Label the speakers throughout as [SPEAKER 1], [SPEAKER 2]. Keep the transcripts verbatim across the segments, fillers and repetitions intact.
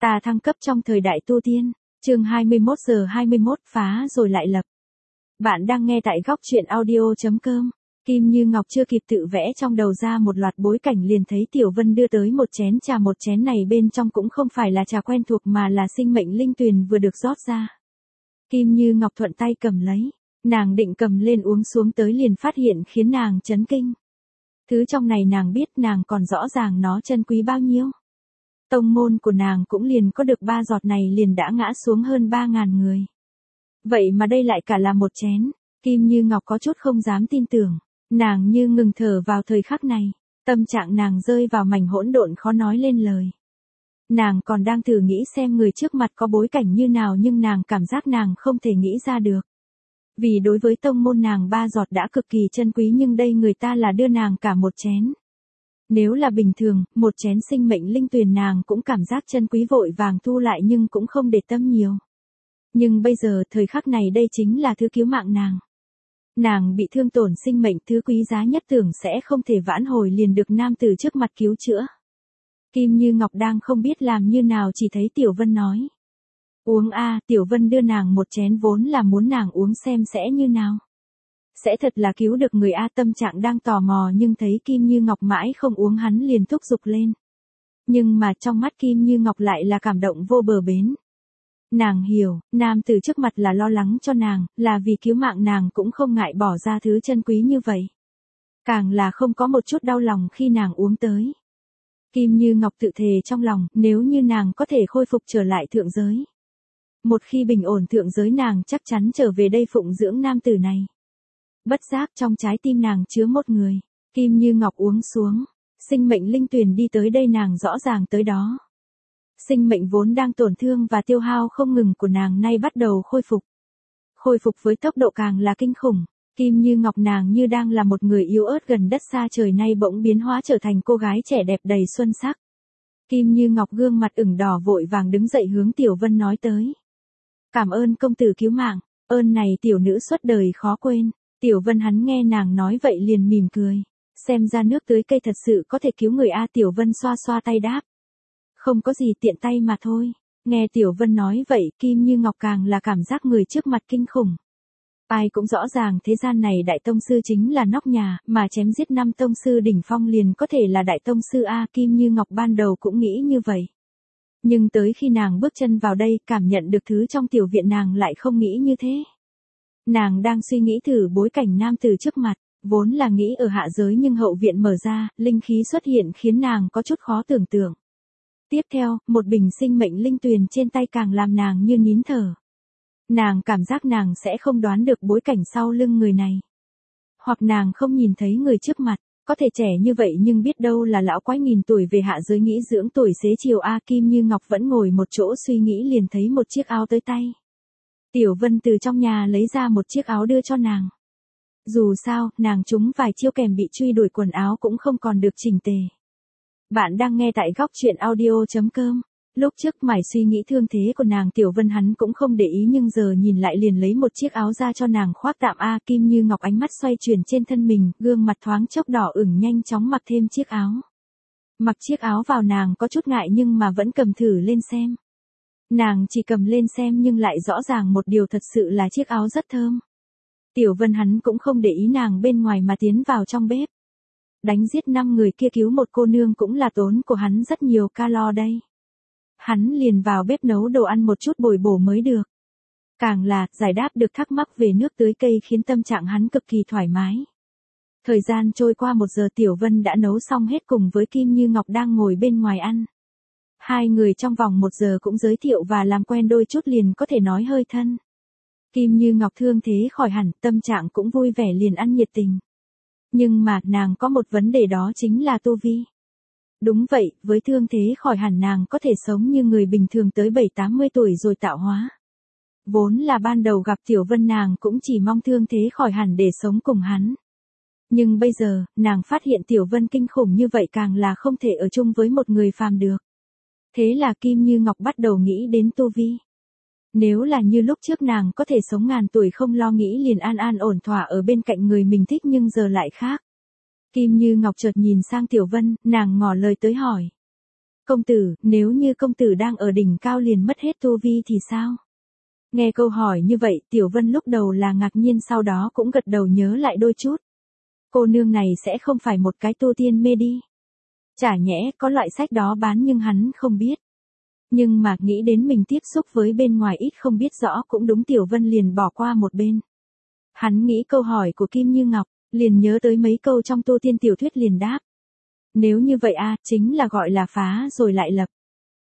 [SPEAKER 1] Ta thăng cấp trong thời đại tu tiên, chương hai mươi mốt giờ hai mươi mốt phá rồi lại lập. Bạn đang nghe tại góc truyện audio.com. Kim Như Ngọc chưa kịp tự vẽ trong đầu ra một loạt bối cảnh liền thấy Tiểu Vân đưa tới một chén trà, một chén này bên trong cũng không phải là trà quen thuộc mà là sinh mệnh linh tuyền vừa được rót ra. Kim Như Ngọc thuận tay cầm lấy, nàng định cầm lên uống xuống tới liền phát hiện khiến nàng chấn kinh. Thứ trong này nàng biết, nàng còn rõ ràng nó chân quý bao nhiêu. Tông môn của nàng cũng liền có được ba giọt này liền đã ngã xuống hơn ba ngàn người. Vậy mà đây lại cả là một chén, Kim Như Ngọc có chút không dám tin tưởng, nàng như ngừng thở vào thời khắc này, tâm trạng nàng rơi vào mảnh hỗn độn khó nói lên lời. Nàng còn đang thử nghĩ xem người trước mặt có bối cảnh như nào nhưng nàng cảm giác nàng không thể nghĩ ra được. Vì đối với tông môn nàng ba giọt đã cực kỳ chân quý nhưng đây người ta là đưa nàng cả một chén. Nếu là bình thường, một chén sinh mệnh linh tuyền nàng cũng cảm giác chân quý vội vàng thu lại nhưng cũng không để tâm nhiều. Nhưng bây giờ thời khắc này đây chính là thứ cứu mạng nàng. Nàng bị thương tổn sinh mệnh, thứ quý giá nhất tưởng sẽ không thể vãn hồi liền được nam tử trước mặt cứu chữa. Kim Như Ngọc đang không biết làm như nào chỉ thấy Tiểu Vân nói. Uống a, Tiểu Vân đưa nàng một chén vốn là muốn nàng uống xem sẽ như nào. Sẽ thật là cứu được người a, tâm trạng đang tò mò nhưng thấy Kim Như Ngọc mãi không uống hắn liền thúc giục lên. Nhưng mà trong mắt Kim Như Ngọc lại là cảm động vô bờ bến. Nàng hiểu, nam tử trước mặt là lo lắng cho nàng, là vì cứu mạng nàng cũng không ngại bỏ ra thứ chân quý như vậy. Càng là không có một chút đau lòng khi nàng uống tới. Kim Như Ngọc tự thề trong lòng, nếu như nàng có thể khôi phục trở lại thượng giới. Một khi bình ổn thượng giới nàng chắc chắn trở về đây phụng dưỡng nam tử này. Bất giác trong trái tim nàng chứa một người, Kim Như Ngọc uống xuống, sinh mệnh linh tuyền đi tới đây nàng rõ ràng tới đó. Sinh mệnh vốn đang tổn thương và tiêu hao không ngừng của nàng nay bắt đầu khôi phục. Khôi phục với tốc độ càng là kinh khủng, Kim Như Ngọc nàng như đang là một người yếu ớt gần đất xa trời nay bỗng biến hóa trở thành cô gái trẻ đẹp đầy xuân sắc. Kim Như Ngọc gương mặt ửng đỏ vội vàng đứng dậy hướng Tiểu Vân nói tới. Cảm ơn công tử cứu mạng, ơn này tiểu nữ suốt đời khó quên. Tiểu Vân hắn nghe nàng nói vậy liền mỉm cười. Xem ra nước tưới cây thật sự có thể cứu người a, Tiểu Vân xoa xoa tay đáp. Không có gì, tiện tay mà thôi. Nghe Tiểu Vân nói vậy Kim Như Ngọc càng là cảm giác người trước mặt kinh khủng. Ai cũng rõ ràng thế gian này đại tông sư chính là nóc nhà, mà chém giết năm tông sư đỉnh phong liền có thể là đại tông sư a, Kim Như Ngọc ban đầu cũng nghĩ như vậy. Nhưng tới khi nàng bước chân vào đây cảm nhận được thứ trong tiểu viện nàng lại không nghĩ như thế. Nàng đang suy nghĩ thử bối cảnh nam tử trước mặt, vốn là nghĩ ở hạ giới nhưng hậu viện mở ra, linh khí xuất hiện khiến nàng có chút khó tưởng tượng. Tiếp theo, một bình sinh mệnh linh tuyền trên tay càng làm nàng như nín thở. Nàng cảm giác nàng sẽ không đoán được bối cảnh sau lưng người này. Hoặc nàng không nhìn thấy người trước mặt, có thể trẻ như vậy nhưng biết đâu là lão quái nghìn tuổi về hạ giới nghĩ dưỡng tuổi xế chiều a. Kim Như Ngọc vẫn ngồi một chỗ suy nghĩ liền thấy một chiếc áo tới tay. Tiểu Vân từ trong nhà lấy ra một chiếc áo đưa cho nàng. Dù sao, nàng trúng vài chiêu kèm bị truy đuổi quần áo cũng không còn được chỉnh tề. Bạn đang nghe tại góc truyện audio.com. Lúc trước mải suy nghĩ thương thế của nàng Tiểu Vân hắn cũng không để ý nhưng giờ nhìn lại liền lấy một chiếc áo ra cho nàng khoác tạm a. Kim Như Ngọc ánh mắt xoay chuyển trên thân mình, gương mặt thoáng chốc đỏ ửng nhanh chóng mặc thêm chiếc áo. Mặc chiếc áo vào nàng có chút ngại nhưng mà vẫn cầm thử lên xem. Nàng chỉ cầm lên xem nhưng lại rõ ràng một điều thật sự là chiếc áo rất thơm. Tiểu Vân hắn cũng không để ý nàng bên ngoài mà tiến vào trong bếp. Đánh giết năm người kia cứu một cô nương cũng là tốn của hắn rất nhiều calo đây. Hắn liền vào bếp nấu đồ ăn một chút bồi bổ mới được. Càng là giải đáp được thắc mắc về nước tưới cây khiến tâm trạng hắn cực kỳ thoải mái. Thời gian trôi qua một giờ Tiểu Vân đã nấu xong hết cùng với Kim Như Ngọc đang ngồi bên ngoài ăn. Hai người trong vòng một giờ cũng giới thiệu và làm quen đôi chút liền có thể nói hơi thân. Kim Như Ngọc thương thế khỏi hẳn, tâm trạng cũng vui vẻ liền ăn nhiệt tình. Nhưng mà nàng có một vấn đề đó chính là tu vi. Đúng vậy, với thương thế khỏi hẳn nàng có thể sống như người bình thường tới bảy tám mươi tuổi rồi tạo hóa. Vốn là ban đầu gặp Tiểu Vân nàng cũng chỉ mong thương thế khỏi hẳn để sống cùng hắn. Nhưng bây giờ, nàng phát hiện Tiểu Vân kinh khủng như vậy càng là không thể ở chung với một người phàm được. Thế là Kim Như Ngọc bắt đầu nghĩ đến tu vi. Nếu là như lúc trước nàng có thể sống ngàn tuổi không lo nghĩ liền an an ổn thỏa ở bên cạnh người mình thích nhưng giờ lại khác. Kim Như Ngọc chợt nhìn sang Tiểu Vân, nàng ngỏ lời tới hỏi. Công tử, nếu như công tử đang ở đỉnh cao liền mất hết tu vi thì sao? Nghe câu hỏi như vậy, Tiểu Vân lúc đầu là ngạc nhiên sau đó cũng gật đầu nhớ lại đôi chút. Cô nương này sẽ không phải một cái tu tiên mê đi. Chả nhẽ có loại sách đó bán nhưng hắn không biết. Nhưng mà nghĩ đến mình tiếp xúc với bên ngoài ít không biết rõ cũng đúng, Tiểu Vân liền bỏ qua một bên. Hắn nghĩ câu hỏi của Kim Như Ngọc, liền nhớ tới mấy câu trong tu tiên tiểu thuyết liền đáp. Nếu như vậy a, chính là gọi là phá rồi lại lập.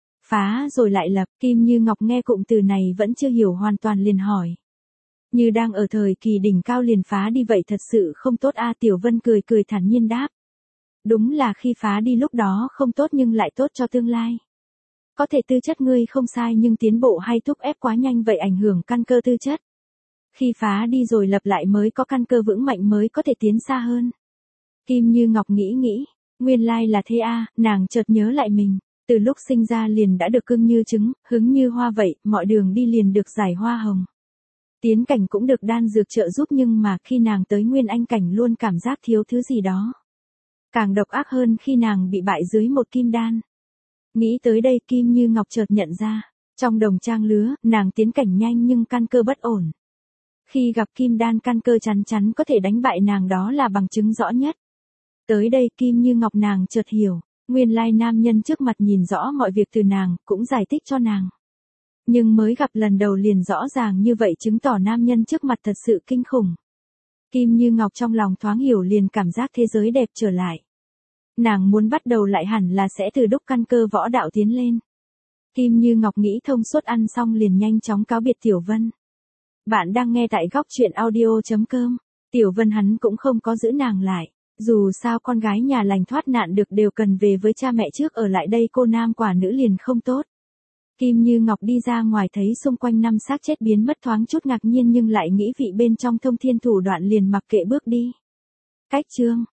[SPEAKER 1] Phá rồi lại lập, Kim Như Ngọc nghe cụm từ này vẫn chưa hiểu hoàn toàn liền hỏi. Như đang ở thời kỳ đỉnh cao liền phá đi vậy thật sự không tốt a, Tiểu Vân cười cười thản nhiên đáp. Đúng là khi phá đi lúc đó không tốt nhưng lại tốt cho tương lai. Có thể tư chất ngươi không sai nhưng tiến bộ hay thúc ép quá nhanh vậy ảnh hưởng căn cơ tư chất. Khi phá đi rồi lập lại mới có căn cơ vững mạnh mới có thể tiến xa hơn. Kim Như Ngọc nghĩ nghĩ, nguyên lai là thế a, nàng chợt nhớ lại mình, từ lúc sinh ra liền đã được cưng như trứng, hứng như hoa vậy, mọi đường đi liền được giải hoa hồng. Tiến cảnh cũng được đan dược trợ giúp nhưng mà khi nàng tới nguyên anh cảnh luôn cảm giác thiếu thứ gì đó. Càng độc ác hơn khi nàng bị bại dưới một kim đan. Nghĩ tới đây Kim Như Ngọc chợt nhận ra, trong đồng trang lứa, nàng tiến cảnh nhanh nhưng căn cơ bất ổn. Khi gặp kim đan căn cơ chắn chắn có thể đánh bại nàng đó là bằng chứng rõ nhất. Tới đây Kim Như Ngọc nàng chợt hiểu, nguyên lai nam nhân trước mặt nhìn rõ mọi việc từ nàng, cũng giải thích cho nàng. Nhưng mới gặp lần đầu liền rõ ràng như vậy chứng tỏ nam nhân trước mặt thật sự kinh khủng. Kim Như Ngọc trong lòng thoáng hiểu liền cảm giác thế giới đẹp trở lại. Nàng muốn bắt đầu lại hẳn là sẽ từ đúc căn cơ võ đạo tiến lên. Kim Như Ngọc nghĩ thông suốt ăn xong liền nhanh chóng cáo biệt Tiểu Vân. Bạn đang nghe tại góc truyện audio chấm com. Tiểu Vân hắn cũng không có giữ nàng lại. Dù sao con gái nhà lành thoát nạn được đều cần về với cha mẹ trước, ở lại đây cô nam quả nữ liền không tốt. Kim Như Ngọc đi ra ngoài thấy xung quanh năm xác chết biến mất thoáng chút ngạc nhiên nhưng lại nghĩ vị bên trong thông thiên thủ đoạn liền mặc kệ bước đi. Cách chương